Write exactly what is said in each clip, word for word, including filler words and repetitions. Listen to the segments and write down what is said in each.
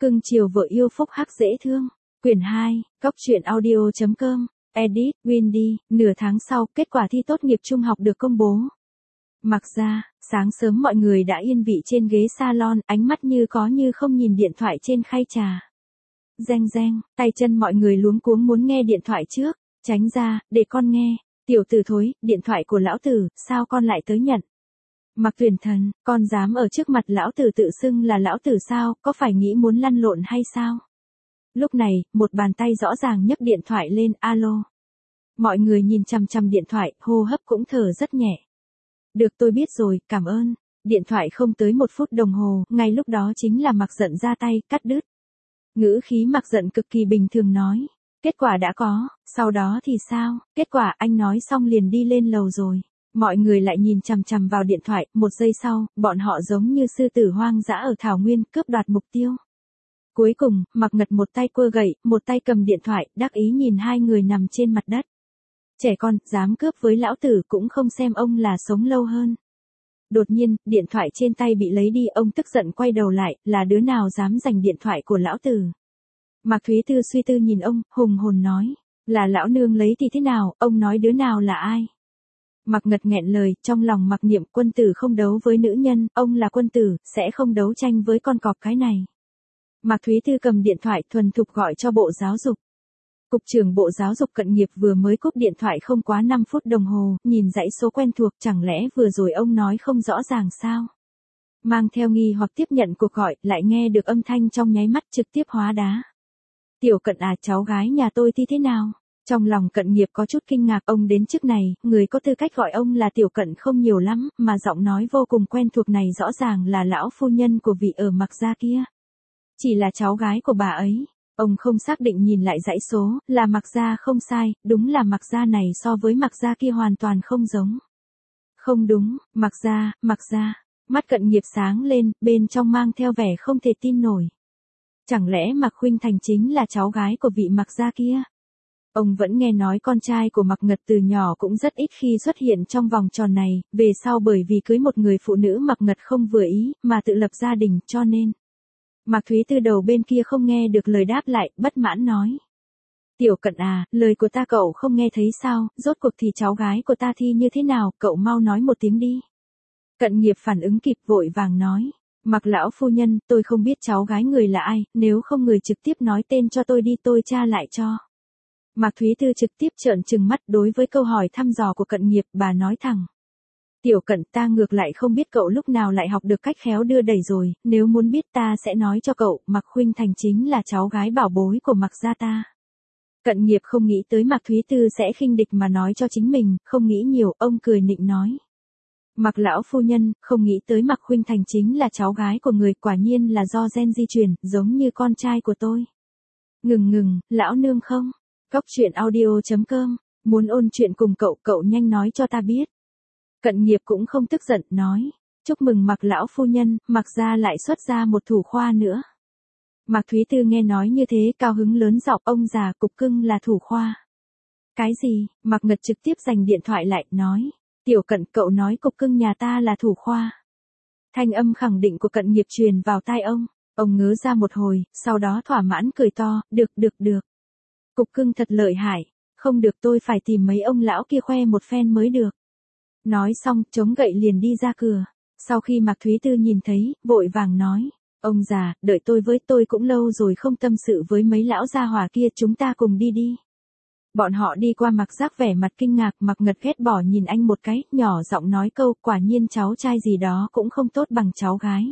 Cưng chiều vợ yêu phúc hắc dễ thương. Quyển hai, Cốc truyện audio chấm com, edit, Windy, nửa tháng sau, kết quả thi tốt nghiệp trung học được công bố. Mặc ra, sáng sớm mọi người đã yên vị trên ghế salon, ánh mắt như có như không nhìn điện thoại trên khay trà. Reng reng, tay chân mọi người luống cuống muốn nghe điện thoại trước, tránh ra, để con nghe. Tiểu tử thối, điện thoại của lão tử, sao con lại tới nhận? Mặc Tuyển Thần, con dám ở trước mặt lão tử tự xưng là lão tử sao, có phải nghĩ muốn lăn lộn hay sao? Lúc này, một bàn tay rõ ràng nhấc điện thoại lên, alo. Mọi người nhìn chằm chằm điện thoại, hô hấp cũng thở rất nhẹ. Được, tôi biết rồi, cảm ơn. Điện thoại không tới một phút đồng hồ, ngay lúc đó chính là Mặc Dận ra tay, cắt đứt. Ngữ khí Mặc Dận cực kỳ bình thường nói. Kết quả đã có, sau đó thì sao? Kết quả anh nói xong liền đi lên lầu rồi. Mọi người lại nhìn chằm chằm vào điện thoại, một giây sau, bọn họ giống như sư tử hoang dã ở thảo nguyên, cướp đoạt mục tiêu. Cuối cùng, Mặc Ngật một tay quơ gậy, một tay cầm điện thoại, đắc ý nhìn hai người nằm trên mặt đất. Trẻ con, dám cướp với lão tử cũng không xem ông là sống lâu hơn. Đột nhiên, điện thoại trên tay bị lấy đi, ông tức giận quay đầu lại, là đứa nào dám giành điện thoại của lão tử. Mạc Thúy Tư suy tư nhìn ông, hùng hồn nói, là lão nương lấy thì thế nào, ông nói đứa nào là ai? Mạc Ngật nghẹn lời, trong lòng mặc niệm quân tử không đấu với nữ nhân, ông là quân tử, sẽ không đấu tranh với con cọp cái này. Mạc Thúy Tư cầm điện thoại thuần thục gọi cho Bộ Giáo dục. Cục trưởng Bộ Giáo dục Cận Nghiệp vừa mới cúp điện thoại không quá năm phút đồng hồ, nhìn dãy số quen thuộc, chẳng lẽ vừa rồi ông nói không rõ ràng sao? Mang theo nghi hoặc tiếp nhận cuộc gọi, lại nghe được âm thanh trong nháy mắt trực tiếp hóa đá. Tiểu Cận à, cháu gái nhà tôi thì thế nào? Trong lòng Cận Nghiệp có chút kinh ngạc, ông đến trước này, người có tư cách gọi ông là Tiểu Cận không nhiều lắm, mà giọng nói vô cùng quen thuộc này rõ ràng là lão phu nhân của vị ở Mặc gia kia. Chỉ là cháu gái của bà ấy. Ông không xác định nhìn lại dãy số, là Mặc gia không sai, đúng là Mặc gia này so với Mặc gia kia hoàn toàn không giống. Không đúng, Mặc gia, Mặc gia. Mắt Cận Nghiệp sáng lên, bên trong mang theo vẻ không thể tin nổi. Chẳng lẽ Mạc Khuynh Thành chính là cháu gái của vị Mặc gia kia? Ông vẫn nghe nói con trai của Mạc Ngật từ nhỏ cũng rất ít khi xuất hiện trong vòng tròn này, về sau bởi vì cưới một người phụ nữ Mạc Ngật không vừa ý, mà tự lập gia đình, cho nên. Mạc Thúy Tư đầu bên kia không nghe được lời đáp lại, bất mãn nói. Tiểu Cận à, lời của ta cậu không nghe thấy sao, rốt cuộc thì cháu gái của ta thi như thế nào, cậu mau nói một tiếng đi. Cận Nghiệp phản ứng kịp vội vàng nói. Mặc lão phu nhân, tôi không biết cháu gái người là ai, nếu không người trực tiếp nói tên cho tôi đi, tôi tra lại cho. Mạc Thúy Tư trực tiếp trợn trừng mắt đối với câu hỏi thăm dò của Cận Nghiệp, bà nói thẳng. Tiểu Cận, ta ngược lại không biết cậu lúc nào lại học được cách khéo đưa đẩy rồi, nếu muốn biết ta sẽ nói cho cậu, Mạc Khuynh Thành chính là cháu gái bảo bối của Mạc gia ta. Cận Nghiệp không nghĩ tới Mạc Thúy Tư sẽ khinh địch mà nói cho chính mình, không nghĩ nhiều, ông cười nịnh nói. Mạc lão phu nhân, không nghĩ tới Mạc Khuynh Thành chính là cháu gái của người, quả nhiên là do gen di truyền, giống như con trai của tôi. Ngừng ngừng, lão nương không? Cốc truyện audio chấm com, muốn ôn chuyện cùng cậu, cậu nhanh nói cho ta biết. Cận Nghiệp cũng không tức giận, nói. Chúc mừng Mạc lão phu nhân, Mạc gia lại xuất ra một thủ khoa nữa. Mạc Thúy Tư nghe nói như thế, cao hứng lớn giọng, ông già, Cục Cưng là thủ khoa. Cái gì? Mạc Ngật trực tiếp giành điện thoại lại, nói. Tiểu Cận, cậu nói Cục Cưng nhà ta là thủ khoa. Thanh âm khẳng định của Cận Nghiệp truyền vào tai ông. Ông ngớ ra một hồi, sau đó thỏa mãn cười to, được được được. Cục Cưng thật lợi hại, không được, tôi phải tìm mấy ông lão kia khoe một phen mới được. Nói xong, chống gậy liền đi ra cửa. Sau khi Mạc Thúy Tư nhìn thấy, vội vàng nói. Ông già, đợi tôi với, tôi cũng lâu rồi không tâm sự với mấy lão gia hỏa kia, chúng ta cùng đi đi. Bọn họ đi qua Mạc Giác vẻ mặt kinh ngạc, Mạc Ngật ghét bỏ nhìn anh một cái, nhỏ giọng nói câu, quả nhiên cháu trai gì đó cũng không tốt bằng cháu gái.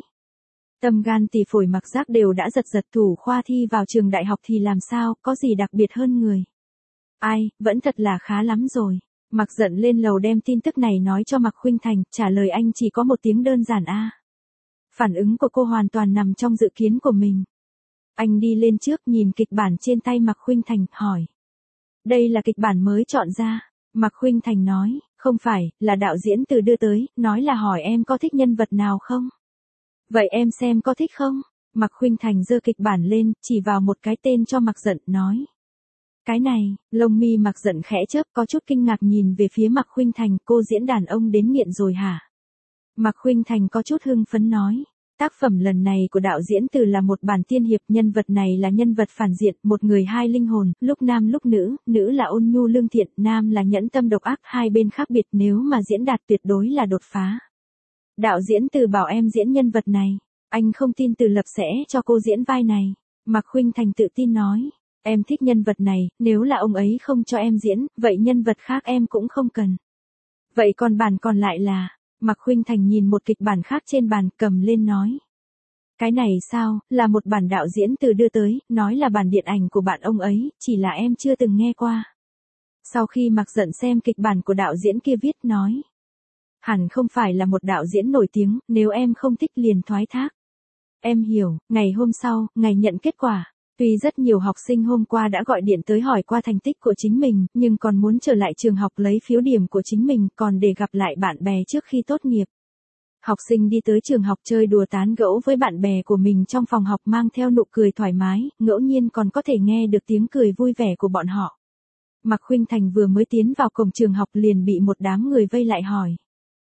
Tâm gan tỳ phổi Mạc Giác đều đã giật giật, thủ khoa thi vào trường đại học thì làm sao, có gì đặc biệt hơn người. Ai, vẫn thật là khá lắm rồi. Mạc Dận lên lầu đem tin tức này nói cho Mạc Khuynh Thành, trả lời anh chỉ có một tiếng đơn giản a. Phản ứng của cô hoàn toàn nằm trong dự kiến của mình. Anh đi lên trước nhìn kịch bản trên tay Mạc Khuynh Thành, hỏi. Đây là kịch bản mới chọn ra. Mạc Khuynh Thành nói, không phải, là đạo diễn từ đưa tới, nói là hỏi em có thích nhân vật nào không? Vậy em xem có thích không? Mạc Khuynh Thành giơ kịch bản lên, chỉ vào một cái tên cho Mạc Dận, nói. Cái này, lông mi Mạc Dận khẽ chớp, có chút kinh ngạc nhìn về phía Mạc Khuynh Thành, cô diễn đàn ông đến nghiện rồi hả? Mạc Khuynh Thành có chút hưng phấn nói. Tác phẩm lần này của đạo diễn Từ là một bản tiên hiệp, nhân vật này là nhân vật phản diện, một người hai linh hồn, lúc nam lúc nữ, nữ là ôn nhu lương thiện, nam là nhẫn tâm độc ác, hai bên khác biệt, nếu mà diễn đạt tuyệt đối là đột phá. Đạo diễn Từ bảo em diễn nhân vật này, anh không tin Từ Lập sẽ cho cô diễn vai này. Mạc Khuynh Thành tự tin nói, em thích nhân vật này, nếu là ông ấy không cho em diễn, vậy nhân vật khác em cũng không cần. Vậy còn bản còn lại là, Mạc Khuynh Thành nhìn một kịch bản khác trên bàn, cầm lên nói. Cái này sao, là một bản đạo diễn Từ đưa tới, nói là bản điện ảnh của bạn ông ấy, chỉ là em chưa từng nghe qua. Sau khi Mạc Dận xem kịch bản của đạo diễn kia viết, nói. Hẳn không phải là một đạo diễn nổi tiếng, nếu em không thích liền thoái thác. Em hiểu, ngày hôm sau, ngày nhận kết quả. Tuy rất nhiều học sinh hôm qua đã gọi điện tới hỏi qua thành tích của chính mình, nhưng còn muốn trở lại trường học lấy phiếu điểm của chính mình, còn để gặp lại bạn bè trước khi tốt nghiệp. Học sinh đi tới trường học chơi đùa tán gẫu với bạn bè của mình trong phòng học, mang theo nụ cười thoải mái, ngẫu nhiên còn có thể nghe được tiếng cười vui vẻ của bọn họ. Mạc Khuynh Thành vừa mới tiến vào cổng trường học liền bị một đám người vây lại hỏi.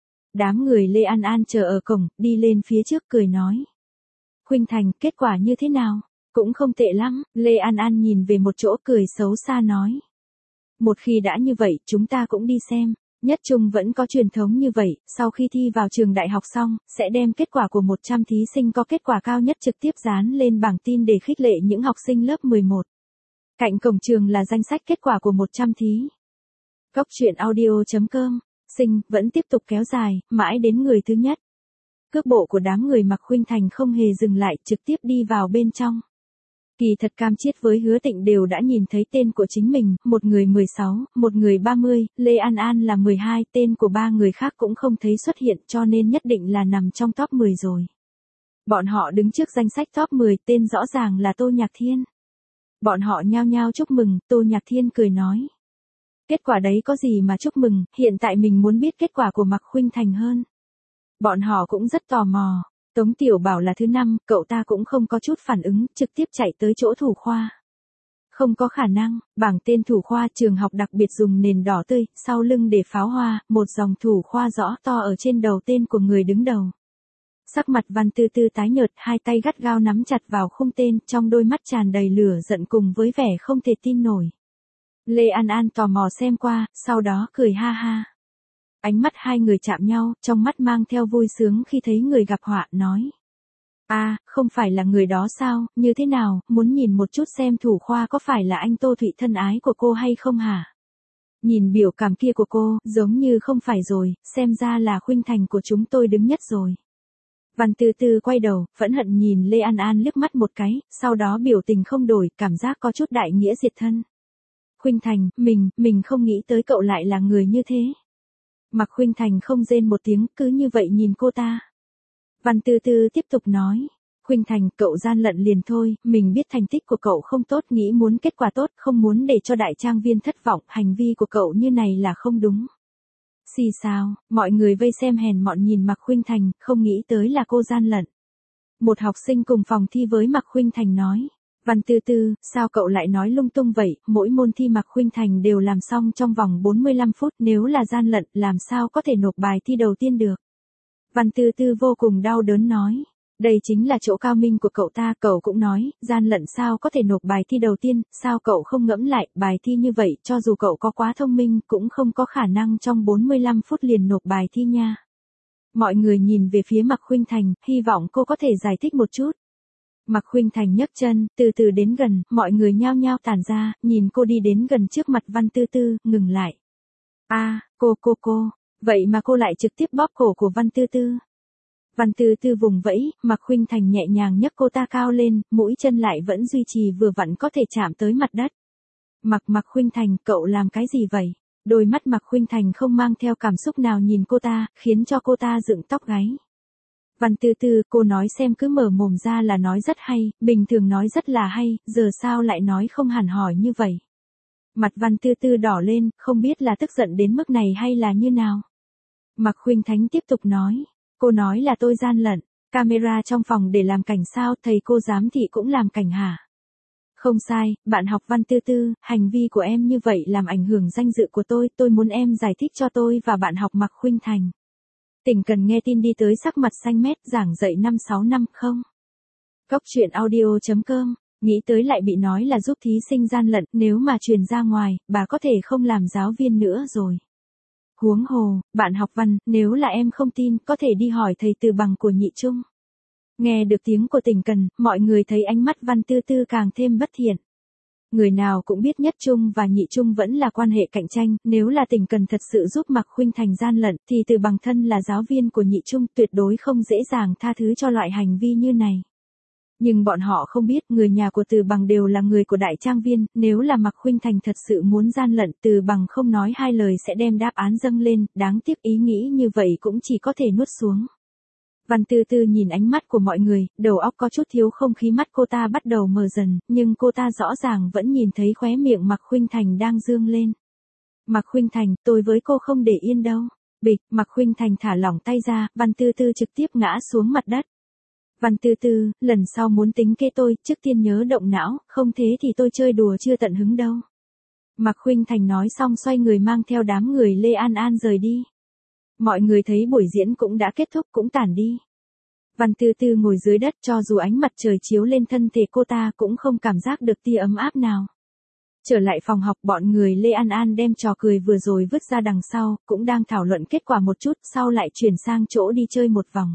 Đám người Lê An An chờ ở cổng, đi lên phía trước cười nói. Khuynh Thành, kết quả như thế nào? Cũng không tệ lắm, Lê An An nhìn về một chỗ cười xấu xa nói. Một khi đã như vậy, chúng ta cũng đi xem. Nhất Trung vẫn có truyền thống như vậy, sau khi thi vào trường đại học xong, sẽ đem kết quả của một trăm thí sinh có kết quả cao nhất trực tiếp dán lên bảng tin để khích lệ những học sinh lớp mười một. Cạnh cổng trường là danh sách kết quả của một trăm thí. Cốc truyện audio chấm com, sinh, vẫn tiếp tục kéo dài, mãi đến người thứ nhất. Cước bộ của đám người Mạc Khuynh Thành không hề dừng lại, trực tiếp đi vào bên trong. Kỳ thật Cam Chiết với Hứa Tịnh đều đã nhìn thấy tên của chính mình, một người mười sáu, một người ba mươi, Lê An An là mười hai, tên của ba người khác cũng không thấy xuất hiện, cho nên nhất định là nằm trong top mười rồi. Bọn họ đứng trước danh sách top mười, tên rõ ràng là Tô Nhạc Thiên. Bọn họ nhao nhao chúc mừng, Tô Nhạc Thiên cười nói. Kết quả đấy có gì mà chúc mừng, hiện tại mình muốn biết kết quả của Mạc Khuynh Thành hơn. Bọn họ cũng rất tò mò. Tống Tiểu Bảo là thứ năm, cậu ta cũng không có chút phản ứng, trực tiếp chạy tới chỗ thủ khoa. Không có khả năng, bảng tên thủ khoa trường học đặc biệt dùng nền đỏ tươi, sau lưng để pháo hoa, một dòng thủ khoa rõ to ở trên đầu tên của người đứng đầu. Sắc mặt Văn Tư Tư tái nhợt, hai tay gắt gao nắm chặt vào khung tên, trong đôi mắt tràn đầy lửa giận cùng với vẻ không thể tin nổi. Lê An An tò mò xem qua, sau đó cười ha ha. Ánh mắt hai người chạm nhau, trong mắt mang theo vui sướng khi thấy người gặp họa, nói. À, không phải là người đó sao, như thế nào, muốn nhìn một chút xem thủ khoa có phải là anh Tô Thụy thân ái của cô hay không hả? Nhìn biểu cảm kia của cô, giống như không phải rồi, xem ra là Khuynh Thành của chúng tôi đứng nhất rồi. Văn Tư Tư quay đầu, phẫn hận nhìn Lê An An liếc mắt một cái, sau đó biểu tình không đổi, cảm giác có chút đại nghĩa diệt thân. Khuynh Thành, mình, mình không nghĩ tới cậu lại là người như thế. Mạc Khuynh Thành không rên một tiếng, cứ như vậy nhìn cô ta. Văn Tư Tư tiếp tục nói. Khuynh Thành, cậu gian lận liền thôi, mình biết thành tích của cậu không tốt, nghĩ muốn kết quả tốt, không muốn để cho đại trang viên thất vọng, hành vi của cậu như này là không đúng. Xì sao, mọi người vây xem hèn mọn nhìn Mạc Khuynh Thành, không nghĩ tới là cô gian lận. Một học sinh cùng phòng thi với Mạc Khuynh Thành nói. Văn Tư Tư, sao cậu lại nói lung tung vậy, mỗi môn thi Mạc Khuynh Thành đều làm xong trong vòng bốn mươi lăm phút, nếu là gian lận, làm sao có thể nộp bài thi đầu tiên được. Văn Tư Tư vô cùng đau đớn nói, đây chính là chỗ cao minh của cậu ta, cậu cũng nói, gian lận sao có thể nộp bài thi đầu tiên, sao cậu không ngẫm lại, bài thi như vậy, cho dù cậu có quá thông minh, cũng không có khả năng trong bốn mươi lăm phút liền nộp bài thi nha. Mọi người nhìn về phía Mạc Khuynh Thành, hy vọng cô có thể giải thích một chút. Mạc Khuynh Thành nhấc chân, từ từ đến gần, mọi người nhao nhao tản ra, nhìn cô đi đến gần trước mặt Văn Tư Tư, ngừng lại. A, à, cô cô cô, vậy mà cô lại trực tiếp bóp cổ của Văn Tư Tư. Văn Tư Tư vùng vẫy, Mạc Khuynh Thành nhẹ nhàng nhấc cô ta cao lên, mũi chân lại vẫn duy trì vừa vặn có thể chạm tới mặt đất. Mạc Mạc Khuynh Thành, cậu làm cái gì vậy? Đôi mắt Mạc Khuynh Thành không mang theo cảm xúc nào nhìn cô ta, khiến cho cô ta dựng tóc gáy. Văn Tư Tư, cô nói xem cứ mở mồm ra là nói rất hay, bình thường nói rất là hay, giờ sao lại nói không hẳn hỏi như vậy. Mặt Văn Tư Tư đỏ lên, không biết là tức giận đến mức này hay là như nào. Mạc Khuynh Thành tiếp tục nói, cô nói là tôi gian lận, camera trong phòng để làm cảnh sao, thầy cô giám thị cũng làm cảnh hả? Không sai, bạn học Văn Tư Tư, hành vi của em như vậy làm ảnh hưởng danh dự của tôi, tôi muốn em giải thích cho tôi và bạn học Mạc Khuynh Thành. Tỉnh Cần nghe tin đi tới sắc mặt xanh mét, giảng dạy năm sáu năm không. Cốc truyện audio chấm com, nghĩ tới lại bị nói là giúp thí sinh gian lận, nếu mà truyền ra ngoài, bà có thể không làm giáo viên nữa rồi. Huống hồ, bạn học văn, nếu là em không tin, có thể đi hỏi thầy Từ Bằng của Nhị Trung. Nghe được tiếng của Tỉnh Cần, mọi người thấy ánh mắt Văn Tư Tư càng thêm bất thiện. Người nào cũng biết Nhất Trung và Nhị Trung vẫn là quan hệ cạnh tranh, nếu là Tỉnh Cần thật sự giúp Mạc Khuynh Thành gian lận, thì Từ Bằng thân là giáo viên của Nhị Trung tuyệt đối không dễ dàng tha thứ cho loại hành vi như này. Nhưng bọn họ không biết, người nhà của Từ Bằng đều là người của Đại Trang Viên, nếu là Mạc Khuynh Thành thật sự muốn gian lận, Từ Bằng không nói hai lời sẽ đem đáp án dâng lên, đáng tiếc ý nghĩ như vậy cũng chỉ có thể nuốt xuống. Văn Tư Tư nhìn ánh mắt của mọi người, đầu óc có chút thiếu không khí, mắt cô ta bắt đầu mờ dần, nhưng cô ta rõ ràng vẫn nhìn thấy khóe miệng Mạc Khuynh Thành đang dương lên. Mạc Khuynh Thành, tôi với cô không để yên đâu. Bịch, Mạc Khuynh Thành thả lỏng tay ra, Văn Tư Tư trực tiếp ngã xuống mặt đất. Văn Tư Tư, lần sau muốn tính kế tôi, trước tiên nhớ động não, không thế thì tôi chơi đùa chưa tận hứng đâu. Mạc Khuynh Thành nói xong xoay người mang theo đám người Lê An An rời đi. Mọi người thấy buổi diễn cũng đã kết thúc cũng tản đi. Văn Tư Tư ngồi dưới đất, cho dù ánh mặt trời chiếu lên thân thể cô ta cũng không cảm giác được tia ấm áp nào. Trở lại phòng học, bọn người Lê An An đem trò cười vừa rồi vứt ra đằng sau, cũng đang thảo luận kết quả một chút, sau lại chuyển sang chỗ đi chơi một vòng.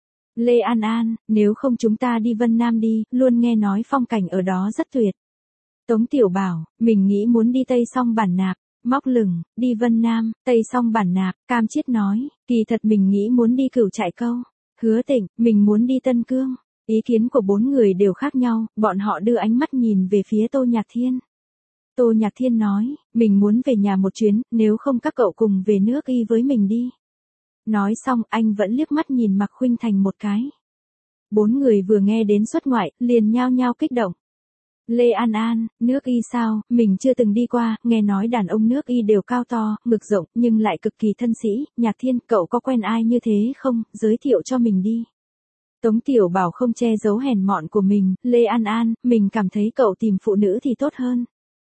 Lê An An, nếu không chúng ta đi Vân Nam đi, luôn nghe nói phong cảnh ở đó rất tuyệt. Tống Tiểu bảo, mình nghĩ muốn đi Tây Song Bản Nạp. Móc lửng, đi Vân Nam, Tây Song Bản Nạp, Cam Chiết nói, kỳ thật mình nghĩ muốn đi Cửu Trại Câu. Hứa Tịnh, mình muốn đi Tân Cương. Ý kiến của bốn người đều khác nhau, bọn họ đưa ánh mắt nhìn về phía Tô Nhạc Thiên. Tô Nhạc Thiên nói, mình muốn về nhà một chuyến, nếu không các cậu cùng về nước Y với mình đi. Nói xong, anh vẫn liếc mắt nhìn Mạc Khuynh Thành một cái. Bốn người vừa nghe đến xuất ngoại, liền nhao nhao kích động. Lê An An, nước Y sao, mình chưa từng đi qua, nghe nói đàn ông nước Y đều cao to, ngực rộng, nhưng lại cực kỳ thân sĩ. Nhạc Thiên, cậu có quen ai như thế không, giới thiệu cho mình đi. Tống Tiểu bảo không che giấu hèn mọn của mình, Lê An An, mình cảm thấy cậu tìm phụ nữ thì tốt hơn.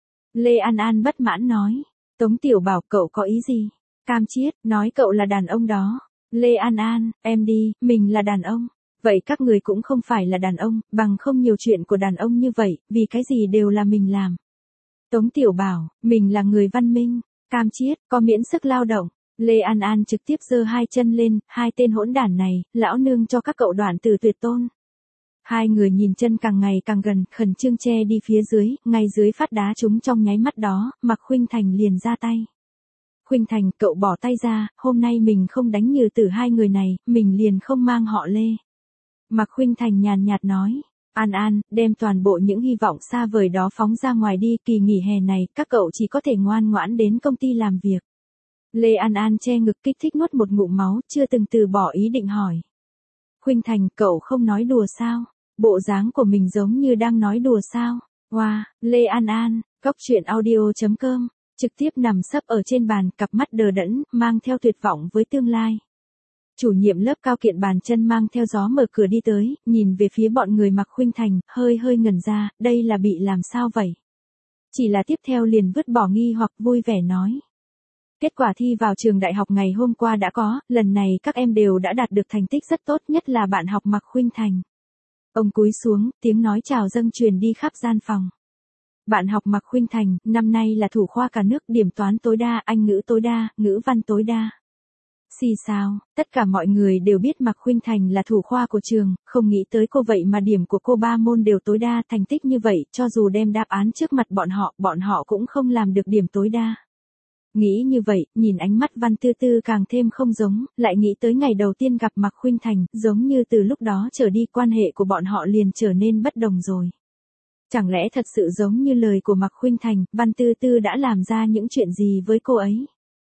Lê An An bất mãn nói. Tống Tiểu bảo, cậu có ý gì? Cam Chiết, nói cậu là đàn ông đó. Lê An An, em đi, mình là đàn ông. Vậy các người cũng không phải là đàn ông, bằng không nhiều chuyện của đàn ông như vậy, vì cái gì đều là mình làm. Tống Tiểu bảo, mình là người văn minh. Cam Chiết, có miễn sức lao động. Lê An An trực tiếp giơ hai chân lên, hai tên hỗn đản này, lão nương cho các cậu đoạn từ tuyệt tôn. Hai người nhìn chân càng ngày càng gần, khẩn trương che đi phía dưới, ngay dưới phát đá chúng trong nháy mắt đó, Mạc Khuynh Thành liền ra tay. Khuynh Thành, cậu bỏ tay ra, hôm nay mình không đánh Nhừ Tử hai người này, mình liền không mang họ Lê. Mạc Khuynh Thành nhàn nhạt nói, An An, đem toàn bộ những hy vọng xa vời đó phóng ra ngoài đi, kỳ nghỉ hè này, các cậu chỉ có thể ngoan ngoãn đến công ty làm việc. Lê An An che ngực kích thích nuốt một ngụm máu, chưa từng từ bỏ ý định hỏi. Khuynh Thành, cậu không nói đùa sao? Bộ dáng của mình giống như đang nói đùa sao? Wow, Lê An An, cốc truyện audio chấm com, trực tiếp nằm sấp ở trên bàn, cặp mắt đờ đẫn, mang theo tuyệt vọng với tương lai. Chủ nhiệm lớp Cao Kiện bàn chân mang theo gió mở cửa đi tới, nhìn về phía bọn người Mạc Khuynh Thành, hơi hơi ngẩn ra, đây là bị làm sao vậy? Chỉ là tiếp theo liền vứt bỏ nghi hoặc vui vẻ nói. Kết quả thi vào trường đại học ngày hôm qua đã có, lần này các em đều đã đạt được thành tích rất tốt, nhất là bạn học Mạc Khuynh Thành. Ông cúi xuống, tiếng nói chào dâng truyền đi khắp gian phòng. Bạn học Mạc Khuynh Thành, năm nay là thủ khoa cả nước, điểm toán tối đa, Anh ngữ tối đa, ngữ văn tối đa. Xì sao, tất cả mọi người đều biết Mạc Khuynh Thành là thủ khoa của trường, không nghĩ tới cô vậy mà điểm của cô ba môn đều tối đa, thành tích như vậy, cho dù đem đáp án trước mặt bọn họ, bọn họ cũng không làm được điểm tối đa. Nghĩ như vậy, nhìn ánh mắt Văn Tư Tư càng thêm không giống, lại nghĩ tới ngày đầu tiên gặp Mạc Khuynh Thành, giống như từ lúc đó trở đi quan hệ của bọn họ liền trở nên bất đồng rồi. Chẳng lẽ thật sự giống như lời của Mạc Khuynh Thành, Văn Tư Tư đã làm ra những chuyện gì với cô ấy?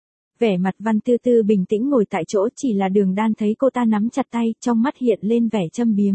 Vẻ mặt Văn Tư Tư bình tĩnh ngồi tại chỗ, chỉ là Đường Đan thấy cô ta nắm chặt tay, trong mắt hiện lên vẻ châm biếm.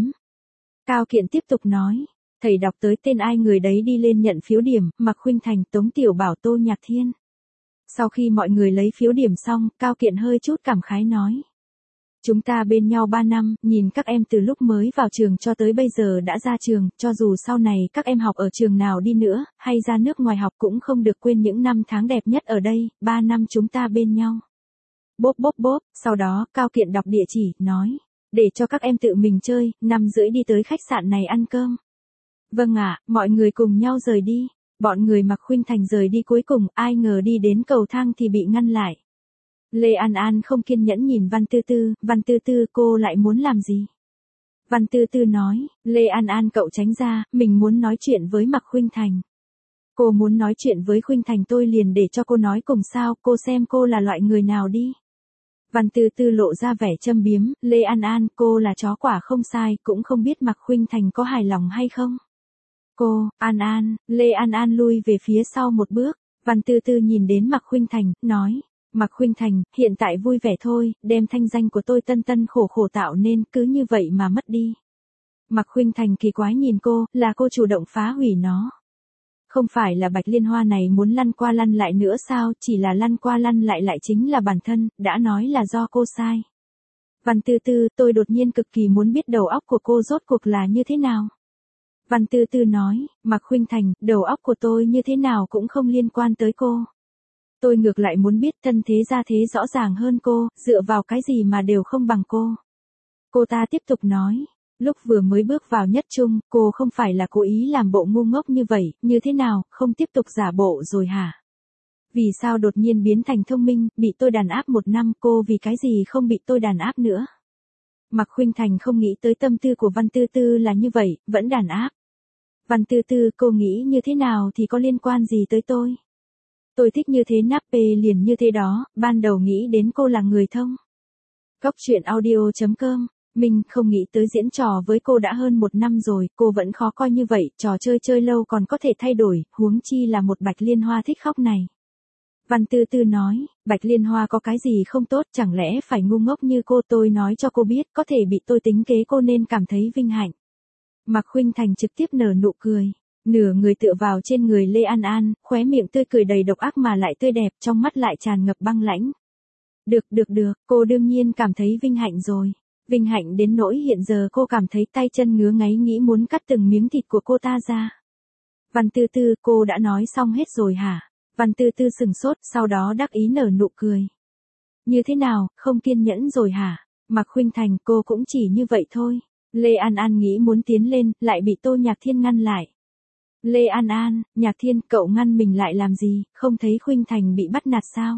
Cao Kiện tiếp tục nói, thầy đọc tới tên ai người đấy đi lên nhận phiếu điểm, Mạc Khuynh Thành, Tống Tiểu bảo, Tô Nhạc Thiên. Sau khi mọi người lấy phiếu điểm xong, Cao Kiện hơi chút cảm khái nói. Chúng ta bên nhau ba năm, nhìn các em từ lúc mới vào trường cho tới bây giờ đã ra trường, cho dù sau này các em học ở trường nào đi nữa, hay ra nước ngoài học cũng không được quên những năm tháng đẹp nhất ở đây, ba năm chúng ta bên nhau. bốp bốp bốp, sau đó, Cao Kiện đọc địa chỉ, nói. Để cho các em tự mình chơi, năm rưỡi đi tới khách sạn này ăn cơm. Vâng ạ, mọi người cùng nhau rời đi. Bọn người Mạc Khuynh Thành rời đi cuối cùng, ai ngờ đi đến cầu thang thì bị ngăn lại. Lê An An không kiên nhẫn nhìn Văn Tư Tư, Văn Tư Tư cô lại muốn làm gì? Văn Tư Tư nói, Lê An An cậu tránh ra, mình muốn nói chuyện với Mạc Khuynh Thành. Cô muốn nói chuyện với Khuynh Thành tôi liền để cho cô nói cùng sao, cô xem cô là loại người nào đi. Văn Tư Tư lộ ra vẻ châm biếm, Lê An An, cô là chó quả không sai, cũng không biết Mạc Khuynh Thành có hài lòng hay không. Cô, An An, Lê An An lui về phía sau một bước, Văn Tư Tư nhìn đến Mạc Khuynh Thành, nói, Mạc Khuynh Thành, hiện tại vui vẻ thôi, đem thanh danh của tôi tân tân khổ khổ tạo nên, cứ như vậy mà mất đi. Mạc Khuynh Thành kỳ quái nhìn cô, là cô chủ động phá hủy nó. Không phải là Bạch Liên Hoa này muốn lăn qua lăn lại nữa sao, chỉ là lăn qua lăn lại lại chính là bản thân, đã nói là do cô sai. Văn Tư Tư, tôi đột nhiên cực kỳ muốn biết đầu óc của cô rốt cuộc là như thế nào. Văn Tư Tư nói, Mạc Khuynh Thành, đầu óc của tôi như thế nào cũng không liên quan tới cô. Tôi ngược lại muốn biết thân thế gia thế rõ ràng hơn cô, dựa vào cái gì mà đều không bằng cô. Cô ta tiếp tục nói, lúc vừa mới bước vào nhất trung, cô không phải là cố ý làm bộ ngu ngốc như vậy, như thế nào, không tiếp tục giả bộ rồi hả? Vì sao đột nhiên biến thành thông minh, bị tôi đàn áp một năm, cô vì cái gì không bị tôi đàn áp nữa? Mạc Khuynh Thành không nghĩ tới tâm tư của Văn Tư Tư là như vậy, vẫn đàn áp. Văn Tư Tư, cô nghĩ như thế nào thì có liên quan gì tới tôi? Tôi thích như thế nắp pê liền như thế đó, ban đầu nghĩ đến cô là người thông. Cóc truyện audio chấm com, mình không nghĩ tới diễn trò với cô đã hơn một năm rồi, cô vẫn khó coi như vậy, trò chơi chơi lâu còn có thể thay đổi, huống chi là một Bạch Liên Hoa thích khóc này. Văn Tư Tư nói, Bạch Liên Hoa có cái gì không tốt, chẳng lẽ phải ngu ngốc như cô, tôi nói cho cô biết, có thể bị tôi tính kế cô nên cảm thấy vinh hạnh. Mạc Khuynh Thành trực tiếp nở nụ cười. Nửa người tựa vào trên người Lê An An, khóe miệng tươi cười đầy độc ác mà lại tươi đẹp, trong mắt lại tràn ngập băng lãnh. Được được được, cô đương nhiên cảm thấy vinh hạnh rồi. Vinh hạnh đến nỗi hiện giờ cô cảm thấy tay chân ngứa ngáy nghĩ muốn cắt từng miếng thịt của cô ta ra. Văn Tư Tư, cô đã nói xong hết rồi hả? Văn Tư Tư sừng sốt, sau đó đắc ý nở nụ cười. Như thế nào, không kiên nhẫn rồi hả? Mạc Khuynh Thành, cô cũng chỉ như vậy thôi. Lê An An nghĩ muốn tiến lên, lại bị Tô Nhạc Thiên ngăn lại. Lê An An, Nhạc Thiên, cậu ngăn mình lại làm gì, không thấy Khuynh Thành bị bắt nạt sao?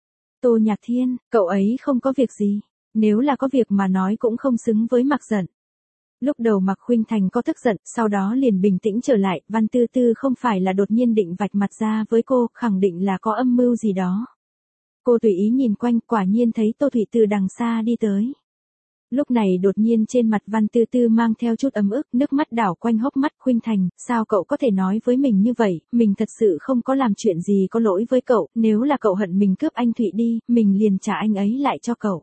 Tô Nhạc Thiên, cậu ấy không có việc gì, nếu là có việc mà nói cũng không xứng với Mạc giận. Lúc đầu Mạc Khuynh Thành có tức giận, sau đó liền bình tĩnh trở lại, Văn Tư Tư không phải là đột nhiên định vạch mặt ra với cô, khẳng định là có âm mưu gì đó. Cô tùy ý nhìn quanh, quả nhiên thấy Tô Thụy từ đằng xa đi tới. Lúc này đột nhiên trên mặt Văn Tư Tư mang theo chút ấm ức, nước mắt đảo quanh hốc mắt. Khuynh Thành, sao cậu có thể nói với mình như vậy, mình thật sự không có làm chuyện gì có lỗi với cậu, nếu là cậu hận mình cướp anh Thụy đi, mình liền trả anh ấy lại cho cậu.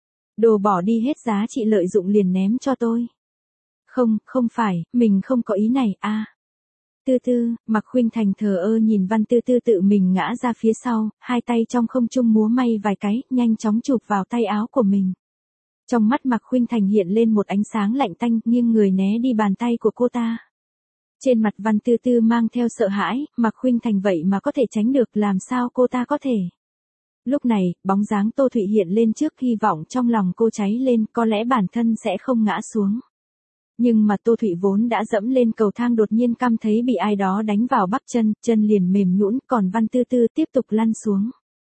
Đồ bỏ đi hết giá trị lợi dụng liền ném cho tôi. Không, không phải, mình không có ý này, a. À. Tư Tư, Mạc Khuynh Thành thờ ơ nhìn Văn Tư Tư tự mình ngã ra phía sau, hai tay trong không trung múa may vài cái, nhanh chóng chụp vào tay áo của mình. Trong mắt Mạc Khuynh Thành hiện lên một ánh sáng lạnh tanh, nghiêng người né đi bàn tay của cô ta. Trên mặt Văn Tư Tư mang theo sợ hãi, Mạc Khuynh Thành vậy mà có thể tránh được, làm sao cô ta có thể. Lúc này, bóng dáng Tô Thụy hiện lên trước, hy vọng trong lòng cô cháy lên, có lẽ bản thân sẽ không ngã xuống. Nhưng mà Tô Thụy vốn đã dẫm lên cầu thang đột nhiên cảm thấy bị ai đó đánh vào bắp chân, chân liền mềm nhũn, còn Văn Tư Tư tiếp tục lăn xuống.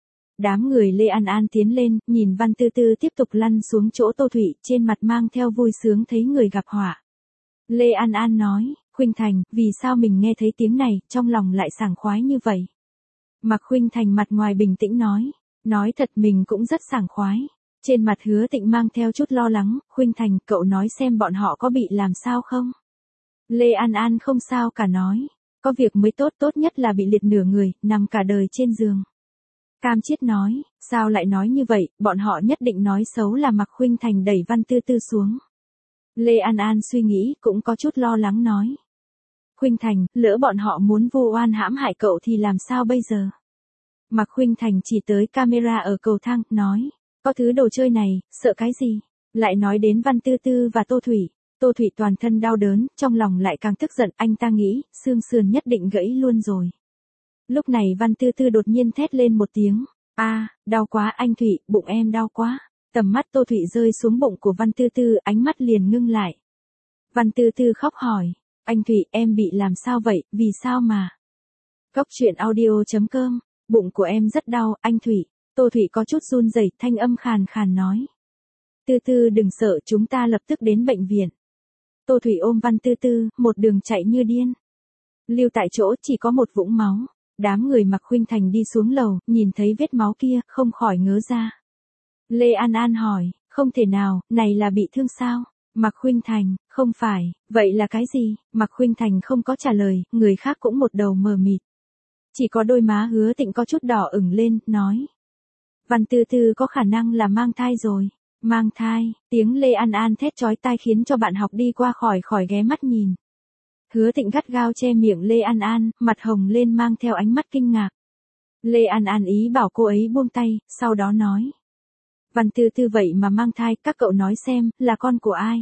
Đám người Lê An An tiến lên, nhìn Văn Tư Tư tiếp tục lăn xuống chỗ Tô Thụy, trên mặt mang theo vui sướng thấy người gặp họa. Lê An An nói, Khuynh Thành, vì sao mình nghe thấy tiếng này, trong lòng lại sảng khoái như vậy? Mạc Khuynh Thành mặt ngoài bình tĩnh nói, nói thật mình cũng rất sảng khoái. Trên mặt Hứa Tịnh mang theo chút lo lắng, Khuynh Thành, cậu nói xem bọn họ có bị làm sao không? Lê An An không sao cả nói, có việc mới tốt, tốt nhất là bị liệt nửa người, nằm cả đời trên giường. Cam Chiết nói, sao lại nói như vậy, bọn họ nhất định nói xấu là Mạc Khuynh Thành đẩy Văn Tư Tư xuống. Lê An An suy nghĩ, cũng có chút lo lắng nói. Khuynh Thành, lỡ bọn họ muốn vu oan hãm hại cậu thì làm sao bây giờ? Mạc Khuynh Thành chỉ tới camera ở cầu thang, nói, có thứ đồ chơi này, sợ cái gì? Lại nói đến Văn Tư Tư và Tô Thụy. Tô Thụy toàn thân đau đớn, trong lòng lại càng tức giận, anh ta nghĩ, xương sườn nhất định gãy luôn rồi. Lúc này Văn Tư Tư đột nhiên thét lên một tiếng, A, đau quá anh Thụy, bụng em đau quá. Tầm mắt Tô Thụy rơi xuống bụng của Văn Tư Tư, ánh mắt liền ngưng lại. Văn Tư Tư khóc hỏi, anh Thụy em bị làm sao vậy, vì sao mà? Cốc truyện audio chấm com, bụng của em rất đau, anh Thụy. Tô Thụy có chút run rẩy, thanh âm khàn khàn nói. Tư Tư đừng sợ, chúng ta lập tức đến bệnh viện. Tô Thụy ôm Văn Tư Tư, một đường chạy như điên. Lưu tại chỗ chỉ có một vũng máu. Đám người Mạc Khuynh Thành đi xuống lầu, nhìn thấy vết máu kia, không khỏi ngớ ra. Lê An An hỏi, không thể nào, này là bị thương sao? Mạc Khuynh Thành, không phải, vậy là cái gì? Mạc Khuynh Thành không có trả lời, người khác cũng một đầu mờ mịt. Chỉ có đôi má Hứa Tịnh có chút đỏ ửng lên, nói. Văn Tư Tư có khả năng là mang thai rồi. Mang thai, tiếng Lê An An thét chói tai khiến cho bạn học đi qua khỏi khỏi ghé mắt nhìn. Hứa Tịnh gắt gao che miệng Lê An An, mặt hồng lên mang theo ánh mắt kinh ngạc. Lê An An ý bảo cô ấy buông tay, sau đó nói. Văn Tư Tư vậy mà mang thai, các cậu nói xem, là con của ai?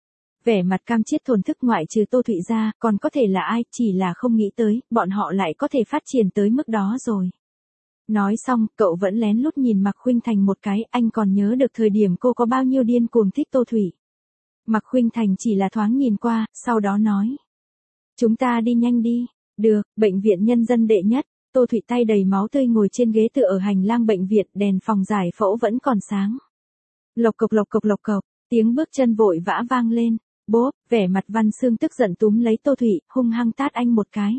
Vẻ mặt cam chiết thổn thức ngoại trừ Tô Thụy ra, còn có thể là ai, chỉ là không nghĩ tới, bọn họ lại có thể phát triển tới mức đó rồi. Nói xong, cậu vẫn lén lút nhìn Mạc Khuynh Thành một cái, anh còn nhớ được thời điểm cô có bao nhiêu điên cuồng thích Tô Thụy. Mạc Khuynh Thành chỉ là thoáng nhìn qua, sau đó nói. Chúng ta đi nhanh đi. Được, bệnh viện nhân dân đệ nhất. Tô Thụy tay đầy máu tươi ngồi trên ghế tựa ở hành lang bệnh viện, đèn phòng giải phẫu vẫn còn sáng. Lộc cộc lộc cộc lộc cộc, tiếng bước chân vội vã vang lên. Bốp, vẻ mặt Văn Sương tức giận túm lấy Tô Thụy, hung hăng tát anh một cái.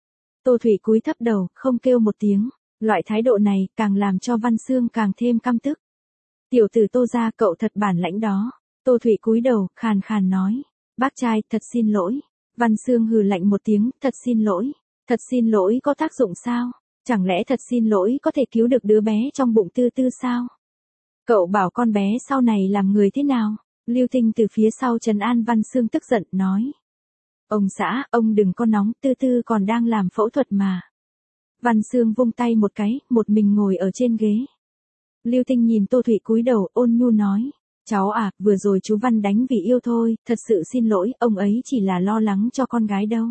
Tô Thụy cúi thấp đầu, không kêu một tiếng. Loại thái độ này càng làm cho Văn Sương càng thêm căm tức. Tiểu tử Tô gia, cậu thật bản lãnh đó. Tô Thụy cúi đầu, khàn khàn nói. Bác trai, thật xin lỗi. Văn Sương hừ lạnh một tiếng, thật xin lỗi. Thật xin lỗi có tác dụng sao? Chẳng lẽ thật xin lỗi có thể cứu được đứa bé trong bụng Tư Tư sao? Cậu bảo con bé sau này làm người thế nào? Lưu Tinh từ phía sau trấn an Văn Sương tức giận, nói. Ông xã, ông đừng có nóng, Tư Tư còn đang làm phẫu thuật mà. Văn Sương vung tay một cái, một mình ngồi ở trên ghế. Lưu Tinh nhìn Tô Thụy cúi đầu, ôn nhu nói. Cháu à, vừa rồi chú Văn đánh vì yêu thôi, thật sự xin lỗi, ông ấy chỉ là lo lắng cho con gái đâu.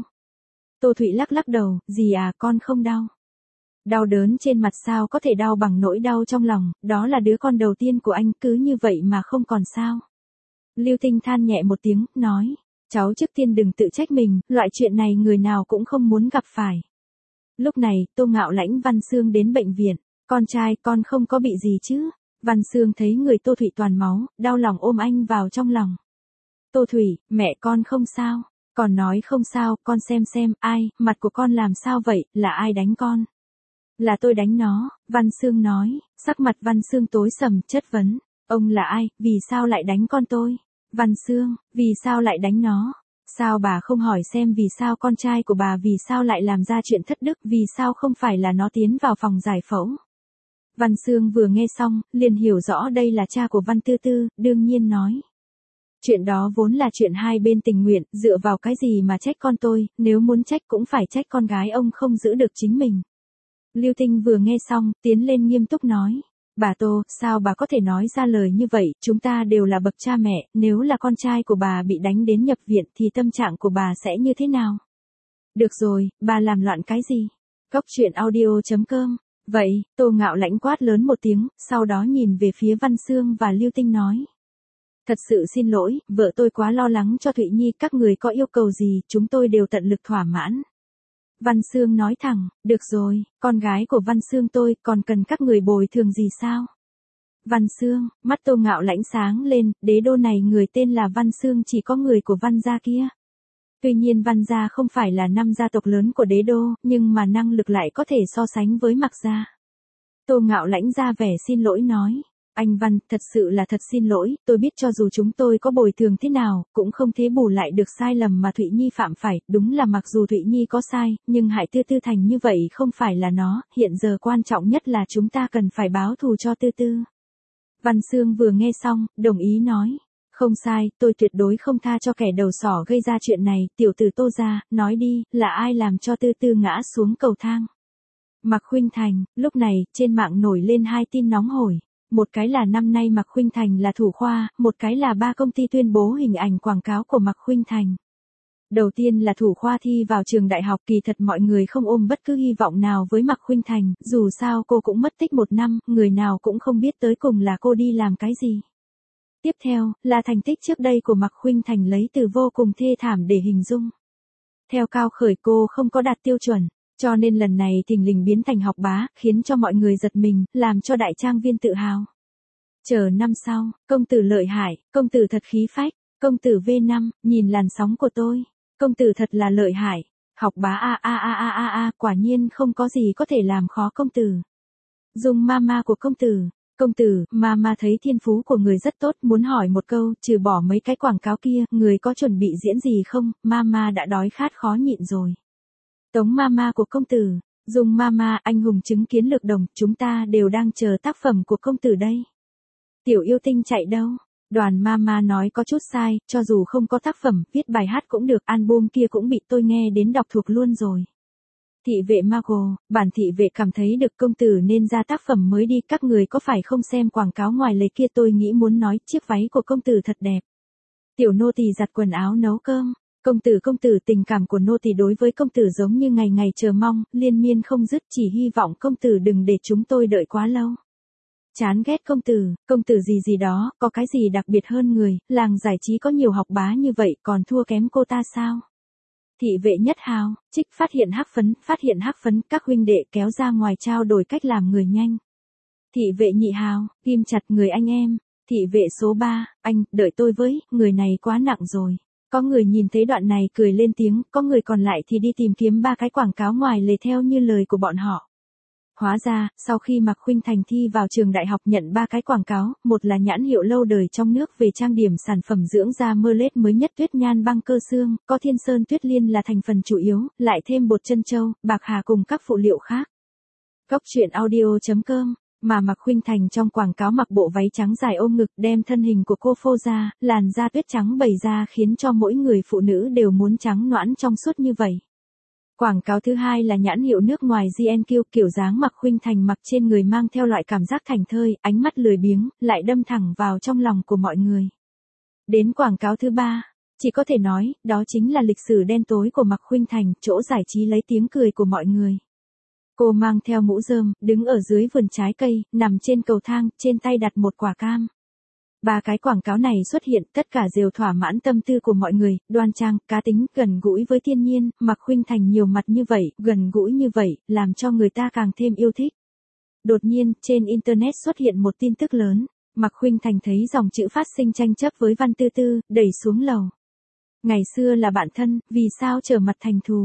Tô Thụy lắc lắc đầu, gì à, con không đau. Đau đớn trên mặt sao có thể đau bằng nỗi đau trong lòng, đó là đứa con đầu tiên của anh, cứ như vậy mà không còn sao. Lưu Tinh than nhẹ một tiếng, nói. Cháu trước tiên đừng tự trách mình, loại chuyện này người nào cũng không muốn gặp phải. Lúc này, Tô Ngạo Lãnh Văn Sương đến bệnh viện. Con trai, con không có bị gì chứ? Văn Sương thấy người Tô Thụy toàn máu, đau lòng ôm anh vào trong lòng. Tô Thụy, mẹ con không sao. Còn nói không sao, con xem xem, ai, mặt của con làm sao vậy, là ai đánh con? Là tôi đánh nó, Văn Sương nói, sắc mặt Văn Sương tối sầm, chất vấn. Ông là ai, vì sao lại đánh con tôi? Văn Sương, vì sao lại đánh nó? Sao bà không hỏi xem vì sao con trai của bà vì sao lại làm ra chuyện thất đức, vì sao không phải là nó tiến vào phòng giải phẫu? Văn Sương vừa nghe xong, liền hiểu rõ đây là cha của Văn Tư Tư, đương nhiên nói. Chuyện đó vốn là chuyện hai bên tình nguyện, dựa vào cái gì mà trách con tôi, nếu muốn trách cũng phải trách con gái ông không giữ được chính mình. Lưu Tinh vừa nghe xong, tiến lên nghiêm túc nói. Bà Tô, sao bà có thể nói ra lời như vậy, chúng ta đều là bậc cha mẹ, nếu là con trai của bà bị đánh đến nhập viện thì tâm trạng của bà sẽ như thế nào? Được rồi, bà làm loạn cái gì? Cốc truyện audio chấm com. Vậy, Tô Ngạo Lãnh quát lớn một tiếng, sau đó nhìn về phía Văn Sương và Lưu Tinh nói. Thật sự xin lỗi, vợ tôi quá lo lắng cho Thụy Nhi, các người có yêu cầu gì, chúng tôi đều tận lực thỏa mãn. Văn Sương nói thẳng, được rồi, con gái của Văn Sương tôi còn cần các người bồi thường gì sao? Văn Sương, mắt Tô Ngạo Lãnh sáng lên, đế đô này người tên là Văn Sương chỉ có người của Văn gia kia. Tuy nhiên Văn gia không phải là năm gia tộc lớn của đế đô, nhưng mà năng lực lại có thể so sánh với Mạc gia. Tô Ngạo Lãnh ra vẻ xin lỗi nói. Anh Văn, thật sự là thật xin lỗi, tôi biết cho dù chúng tôi có bồi thường thế nào, cũng không thể bù lại được sai lầm mà Thụy Nhi phạm phải, đúng là mặc dù Thụy Nhi có sai, nhưng hại Tư Tư thành như vậy không phải là nó, hiện giờ quan trọng nhất là chúng ta cần phải báo thù cho Tư Tư. Văn Sương vừa nghe xong, đồng ý nói. Không sai, tôi tuyệt đối không tha cho kẻ đầu sỏ gây ra chuyện này, tiểu tử Tô gia, nói đi, là ai làm cho Tư Tư ngã xuống cầu thang? Mạc Khuynh Thành, lúc này, trên mạng nổi lên hai tin nóng hổi. Một cái là năm nay Mạc Khuynh Thành là thủ khoa, một cái là ba công ty tuyên bố hình ảnh quảng cáo của Mạc Khuynh Thành. Đầu tiên là thủ khoa thi vào trường đại học, kỳ thật mọi người không ôm bất cứ hy vọng nào với Mạc Khuynh Thành, dù sao cô cũng mất tích một năm, người nào cũng không biết tới cùng là cô đi làm cái gì. Tiếp theo, là thành tích trước đây của Mạc Khuynh Thành lấy từ vô cùng thê thảm để hình dung. Theo Cao Khởi cô không có đạt tiêu chuẩn, cho nên lần này thình lình biến thành học bá, khiến cho mọi người giật mình, làm cho đại trang viên tự hào. Chờ năm sau, công tử lợi hại, công tử thật khí phách, công tử vê năm, nhìn làn sóng của tôi, công tử thật là lợi hại, học bá a a a a a a, quả nhiên không có gì có thể làm khó công tử. Dung mama của công tử, công tử, mama thấy thiên phú của người rất tốt, muốn hỏi một câu, trừ bỏ mấy cái quảng cáo kia, người có chuẩn bị diễn gì không, mama đã đói khát khó nhịn rồi. Tống mama của công tử, Dung mama, anh hùng chứng kiến lược đồng, chúng ta đều đang chờ tác phẩm của công tử đây. Tiểu yêu tinh chạy đâu? Đoàn mama nói có chút sai, cho dù không có tác phẩm, viết bài hát cũng được, album kia cũng bị tôi nghe đến đọc thuộc luôn rồi. Thị vệ Margot, bản thị vệ cảm thấy được công tử nên ra tác phẩm mới đi, các người có phải không xem quảng cáo ngoài lề kia, tôi nghĩ muốn nói chiếc váy của công tử thật đẹp. Tiểu nô tỳ giặt quần áo nấu cơm, công tử công tử tình cảm của nô tỳ đối với công tử giống như ngày ngày chờ mong, liên miên không dứt, chỉ hy vọng công tử đừng để chúng tôi đợi quá lâu. Chán ghét công tử, công tử gì gì đó, có cái gì đặc biệt hơn người, làng giải trí có nhiều học bá như vậy còn thua kém cô ta sao? Thị vệ nhất hào, trích phát hiện hắc phấn, phát hiện hắc phấn, các huynh đệ kéo ra ngoài trao đổi cách làm người nhanh. Thị vệ nhị hào, ghim chặt người anh em. Thị vệ số ba, anh, đợi tôi với, người này quá nặng rồi. Có người nhìn thấy đoạn này cười lên tiếng, có người còn lại thì đi tìm kiếm ba cái quảng cáo ngoài lề theo như lời của bọn họ. Hóa ra, sau khi Mạc Khuynh Thành thi vào trường đại học nhận ba cái quảng cáo, một là nhãn hiệu lâu đời trong nước về trang điểm sản phẩm dưỡng da Merlet mới nhất Tuyết Nhan băng cơ xương, có Thiên Sơn Tuyết Liên là thành phần chủ yếu, lại thêm bột trân châu, bạc hà cùng các phụ liệu khác. Cốc truyện audio chấm com, mà Mạc Khuynh Thành trong quảng cáo mặc bộ váy trắng dài ôm ngực, đem thân hình của cô phô ra, làn da tuyết trắng bày ra khiến cho mỗi người phụ nữ đều muốn trắng nõn trong suốt như vậy. Quảng cáo thứ hai là nhãn hiệu nước ngoài giê en quy, kiểu dáng Mạc Khuynh Thành mặc trên người mang theo loại cảm giác thảnh thơi, ánh mắt lười biếng, lại đâm thẳng vào trong lòng của mọi người. Đến quảng cáo thứ ba, chỉ có thể nói, đó chính là lịch sử đen tối của Mạc Khuynh Thành, chỗ giải trí lấy tiếng cười của mọi người. Cô mang theo mũ rơm, đứng ở dưới vườn trái cây, nằm trên cầu thang, trên tay đặt một quả cam. Ba cái quảng cáo này xuất hiện, tất cả đều thỏa mãn tâm tư của mọi người, đoan trang, cá tính, gần gũi với thiên nhiên, Mạc Khuynh Thành nhiều mặt như vậy, gần gũi như vậy, làm cho người ta càng thêm yêu thích. Đột nhiên, trên Internet xuất hiện một tin tức lớn, Mạc Khuynh Thành thấy dòng chữ phát sinh tranh chấp với Văn Tư Tư, đẩy xuống lầu. Ngày xưa là bạn thân, vì sao trở mặt thành thù?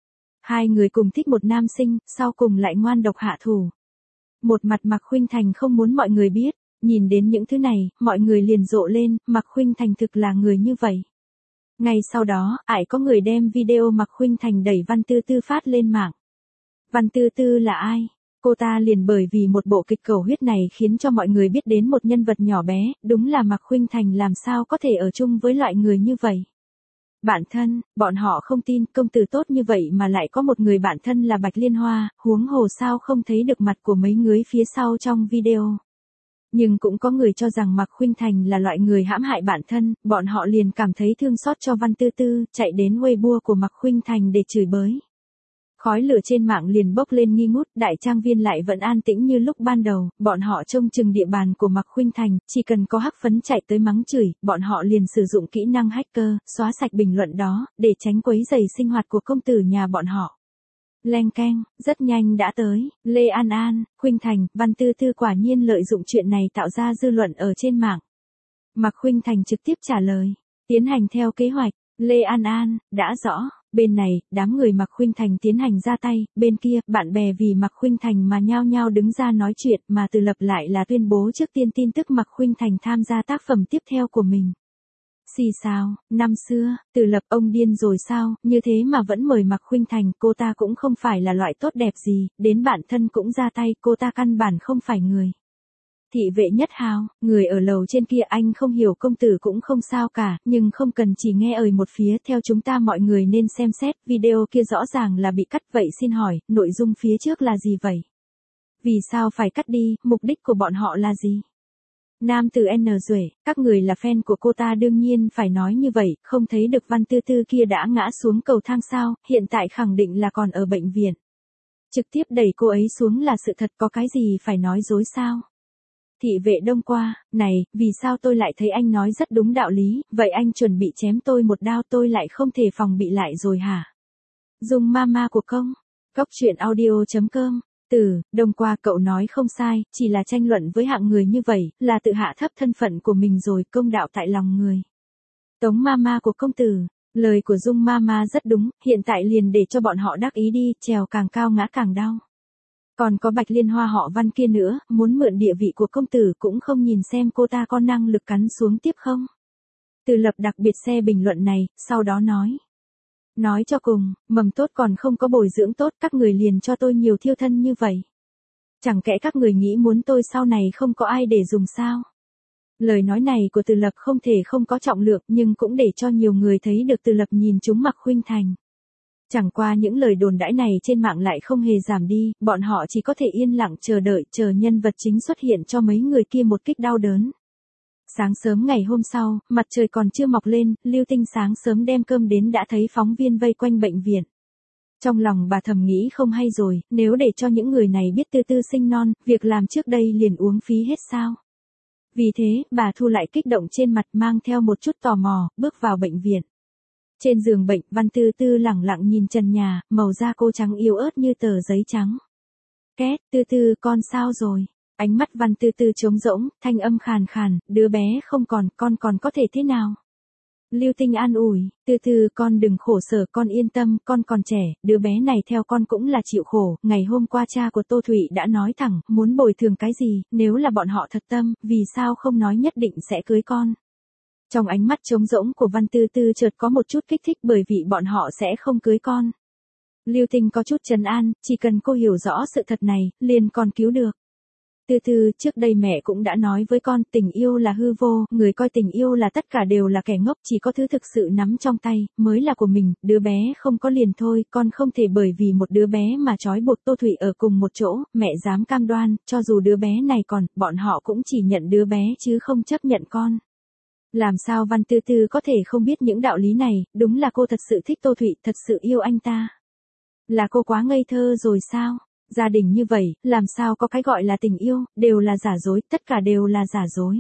Hai người cùng thích một nam sinh, sau cùng lại ngoan độc hạ thủ. Một mặt Mạc Khuynh Thành không muốn mọi người biết. Nhìn đến những thứ này, mọi người liền rộ lên, Mạc Khuynh Thành thực là người như vậy. Ngay sau đó, ải có người đem video Mạc Khuynh Thành đẩy Văn Tư Tư phát lên mạng. Văn Tư Tư là ai? Cô ta liền bởi vì một bộ kịch cầu huyết này khiến cho mọi người biết đến một nhân vật nhỏ bé, đúng là Mạc Khuynh Thành làm sao có thể ở chung với loại người như vậy. Bạn thân, bọn họ không tin công tử tốt như vậy mà lại có một người bạn thân là Bạch Liên Hoa, huống hồ sao không thấy được mặt của mấy người phía sau trong video. Nhưng cũng có người cho rằng Mạc Khuynh Thành là loại người hãm hại bản thân, bọn họ liền cảm thấy thương xót cho Văn Tư Tư, chạy đến Weibo của Mạc Khuynh Thành để chửi bới. Khói lửa trên mạng liền bốc lên nghi ngút, đại trang viên lại vẫn an tĩnh như lúc ban đầu, bọn họ trông chừng địa bàn của Mạc Khuynh Thành, chỉ cần có hắc phấn chạy tới mắng chửi, bọn họ liền sử dụng kỹ năng hacker, xóa sạch bình luận đó, để tránh quấy rầy sinh hoạt của công tử nhà bọn họ. Leng keng, rất nhanh đã tới, Lê An An, Khuynh Thành, Văn Tư Tư quả nhiên lợi dụng chuyện này tạo ra dư luận ở trên mạng. Mạc Khuynh Thành trực tiếp trả lời, tiến hành theo kế hoạch, Lê An An, đã rõ, bên này, đám người Mạc Khuynh Thành tiến hành ra tay, bên kia, bạn bè vì Mạc Khuynh Thành mà nhao nhao đứng ra nói chuyện mà Từ Lập lại là tuyên bố trước tiên tin tức Mạc Khuynh Thành tham gia tác phẩm tiếp theo của mình. Xì sao, năm xưa, Từ Lập ông điên rồi sao, như thế mà vẫn mời Mạc Khuynh Thành, cô ta cũng không phải là loại tốt đẹp gì, đến bản thân cũng ra tay, cô ta căn bản không phải người. Thị vệ nhất hào, người ở lầu trên kia anh không hiểu công tử cũng không sao cả, nhưng không cần chỉ nghe ời một phía, theo chúng ta mọi người nên xem xét, video kia rõ ràng là bị cắt vậy xin hỏi, nội dung phía trước là gì vậy? Vì sao phải cắt đi, mục đích của bọn họ là gì? Nam từ N Duệ, các người là fan của cô ta đương nhiên phải nói như vậy, không thấy được Văn Tư Tư kia đã ngã xuống cầu thang sao, hiện tại khẳng định là còn ở bệnh viện. Trực tiếp đẩy cô ấy xuống là sự thật, có cái gì phải nói dối sao? Thị vệ Đông qua, này, vì sao tôi lại thấy anh nói rất đúng đạo lý, vậy anh chuẩn bị chém tôi một đao tôi lại không thể phòng bị lại rồi hả? Dung mama của công, góc truyện audio chấm com. Từ, Đông qua cậu nói không sai, chỉ là tranh luận với hạng người như vậy, là tự hạ thấp thân phận của mình rồi, công đạo tại lòng người. Tống mama của công tử, lời của Dung mama rất đúng, hiện tại liền để cho bọn họ đắc ý đi, trèo càng cao ngã càng đau. Còn có Bạch Liên Hoa họ Văn kia nữa, muốn mượn địa vị của công tử cũng không nhìn xem cô ta có năng lực cắn xuống tiếp không. Từ Lập đặc biệt xe bình luận này, sau đó nói. Nói cho cùng, mầm tốt còn không có bồi dưỡng tốt, các người liền cho tôi nhiều thiêu thân như vậy. Chẳng kẽ các người nghĩ muốn tôi sau này không có ai để dùng sao? Lời nói này của Từ Lập không thể không có trọng lượng nhưng cũng để cho nhiều người thấy được Từ Lập nhìn chúng Mạc Khuynh Thành. Chẳng qua những lời đồn đãi này trên mạng lại không hề giảm đi, bọn họ chỉ có thể yên lặng chờ đợi chờ nhân vật chính xuất hiện cho mấy người kia một kích đau đớn. Sáng sớm ngày hôm sau, mặt trời còn chưa mọc lên, Lưu Tinh sáng sớm đem cơm đến đã thấy phóng viên vây quanh bệnh viện. Trong lòng bà thầm nghĩ không hay rồi, nếu để cho những người này biết Tư Tư sinh non, việc làm trước đây liền uống phí hết sao. Vì thế, bà thu lại kích động trên mặt mang theo một chút tò mò, bước vào bệnh viện. Trên giường bệnh, Văn Tư Tư lẳng lặng nhìn trần nhà, màu da cô trắng yếu ớt như tờ giấy trắng. Két, Tư Tư con sao rồi? Ánh mắt Văn Tư Tư trống rỗng, thanh âm khàn khàn, đứa bé không còn, con còn có thể thế nào? Lưu Tinh an ủi, Tư Tư con đừng khổ sở, con yên tâm, con còn trẻ, đứa bé này theo con cũng là chịu khổ, ngày hôm qua cha của Tô Thụy đã nói thẳng, muốn bồi thường cái gì, nếu là bọn họ thật tâm, vì sao không nói nhất định sẽ cưới con. Trong ánh mắt trống rỗng của Văn Tư Tư chợt có một chút kích thích bởi vì bọn họ sẽ không cưới con. Lưu Tinh có chút trấn an, chỉ cần cô hiểu rõ sự thật này, liền còn cứu được. Tư Tư, trước đây mẹ cũng đã nói với con, tình yêu là hư vô, người coi tình yêu là tất cả đều là kẻ ngốc, chỉ có thứ thực sự nắm trong tay, mới là của mình, đứa bé không có liền thôi, con không thể bởi vì một đứa bé mà trói buộc Tô Thụy ở cùng một chỗ, mẹ dám cam đoan, cho dù đứa bé này còn, bọn họ cũng chỉ nhận đứa bé chứ không chấp nhận con. Làm sao Văn Tư Tư có thể không biết những đạo lý này, đúng là cô thật sự thích Tô Thụy, thật sự yêu anh ta. Là cô quá ngây thơ rồi sao? Gia đình như vậy, làm sao có cái gọi là tình yêu, đều là giả dối, tất cả đều là giả dối.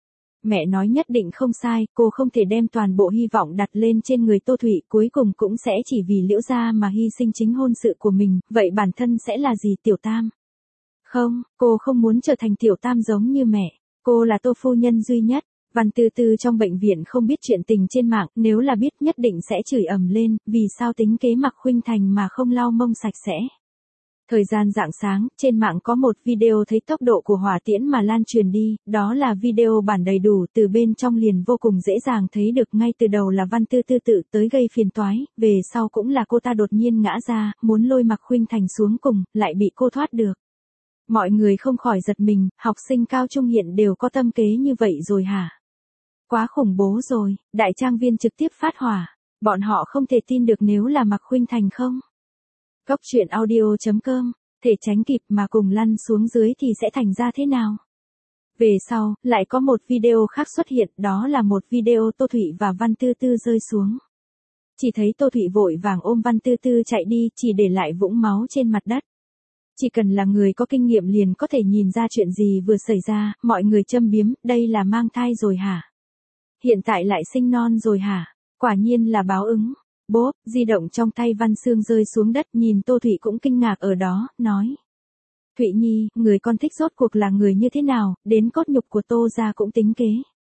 Mẹ nói nhất định không sai, cô không thể đem toàn bộ hy vọng đặt lên trên người Tô Thụy, cuối cùng cũng sẽ chỉ vì Liễu gia mà hy sinh chính hôn sự của mình, vậy bản thân sẽ là gì Tiểu Tam? Không, cô không muốn trở thành Tiểu Tam giống như mẹ, cô là Tô phu nhân duy nhất. Văn Tư Tư trong bệnh viện không biết chuyện tình trên mạng, nếu là biết nhất định sẽ chửi ầm lên, vì sao tính kế Mạc Khuynh Thành mà không lau mông sạch sẽ. Thời gian rạng sáng, trên mạng có một video thấy tốc độ của hỏa tiễn mà lan truyền đi, đó là video bản đầy đủ, từ bên trong liền vô cùng dễ dàng thấy được ngay từ đầu là Văn Tư Tư tự tới gây phiền toái, về sau cũng là cô ta đột nhiên ngã ra, muốn lôi Mạc Khuynh Thành xuống cùng, lại bị cô thoát được. Mọi người không khỏi giật mình, học sinh cao trung hiện đều có tâm kế như vậy rồi hả? Quá khủng bố rồi, đại trang viên trực tiếp phát hỏa, bọn họ không thể tin được nếu là Mạc Khuynh Thành không. Góc truyện audio chấm com, thể tránh kịp mà cùng lăn xuống dưới thì sẽ thành ra thế nào? Về sau, lại có một video khác xuất hiện, đó là một video Tô Thụy và Văn Tư Tư rơi xuống. Chỉ thấy Tô Thụy vội vàng ôm Văn Tư Tư chạy đi, chỉ để lại vũng máu trên mặt đất. Chỉ cần là người có kinh nghiệm liền có thể nhìn ra chuyện gì vừa xảy ra, mọi người châm biếm, đây là mang thai rồi hả? Hiện tại lại sinh non rồi hả? Quả nhiên là báo ứng. Bốp, di động trong tay Văn Sương rơi xuống đất, nhìn Tô Thụy cũng kinh ngạc ở đó, nói. Thụy Nhi, người con thích rốt cuộc là người như thế nào, đến cốt nhục của Tô gia cũng tính kế.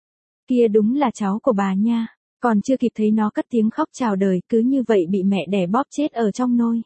Kia đúng là cháu của bà nha, còn chưa kịp thấy nó cất tiếng khóc chào đời, cứ như vậy bị mẹ đẻ bóp chết ở trong nôi.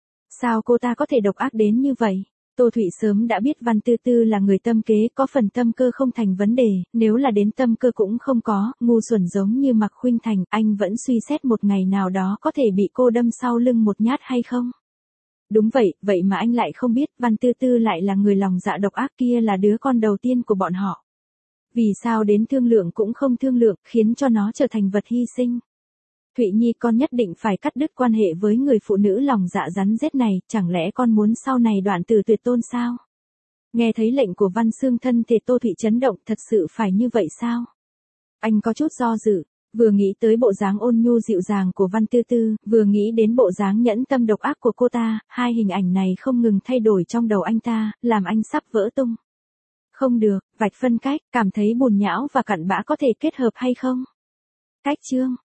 Sao cô ta có thể độc ác đến như vậy? Tô Thụy sớm đã biết Văn Tư Tư là người tâm kế, có phần tâm cơ không thành vấn đề, nếu là đến tâm cơ cũng không có, ngu xuẩn giống như Mạc Khuynh Thành, anh vẫn suy xét một ngày nào đó có thể bị cô đâm sau lưng một nhát hay không? Đúng vậy, vậy mà anh lại không biết, Văn Tư Tư lại là người lòng dạ độc ác, kia là đứa con đầu tiên của bọn họ. Vì sao đến thương lượng cũng không thương lượng, khiến cho nó trở thành vật hy sinh? Thụy Nhi, con nhất định phải cắt đứt quan hệ với người phụ nữ lòng dạ rắn rết này, chẳng lẽ con muốn sau này đoạn tử tuyệt tôn sao? Nghe thấy lệnh của Văn Xương thân thể Tô Thụy chấn động, thật sự phải như vậy sao? Anh có chút do dự, vừa nghĩ tới bộ dáng ôn nhu dịu dàng của Văn Tư Tư, vừa nghĩ đến bộ dáng nhẫn tâm độc ác của cô ta, hai hình ảnh này không ngừng thay đổi trong đầu anh ta, làm anh sắp vỡ tung. Không được, vạch phân cách, cảm thấy bùn nhão và cặn bã có thể kết hợp hay không? Cách chương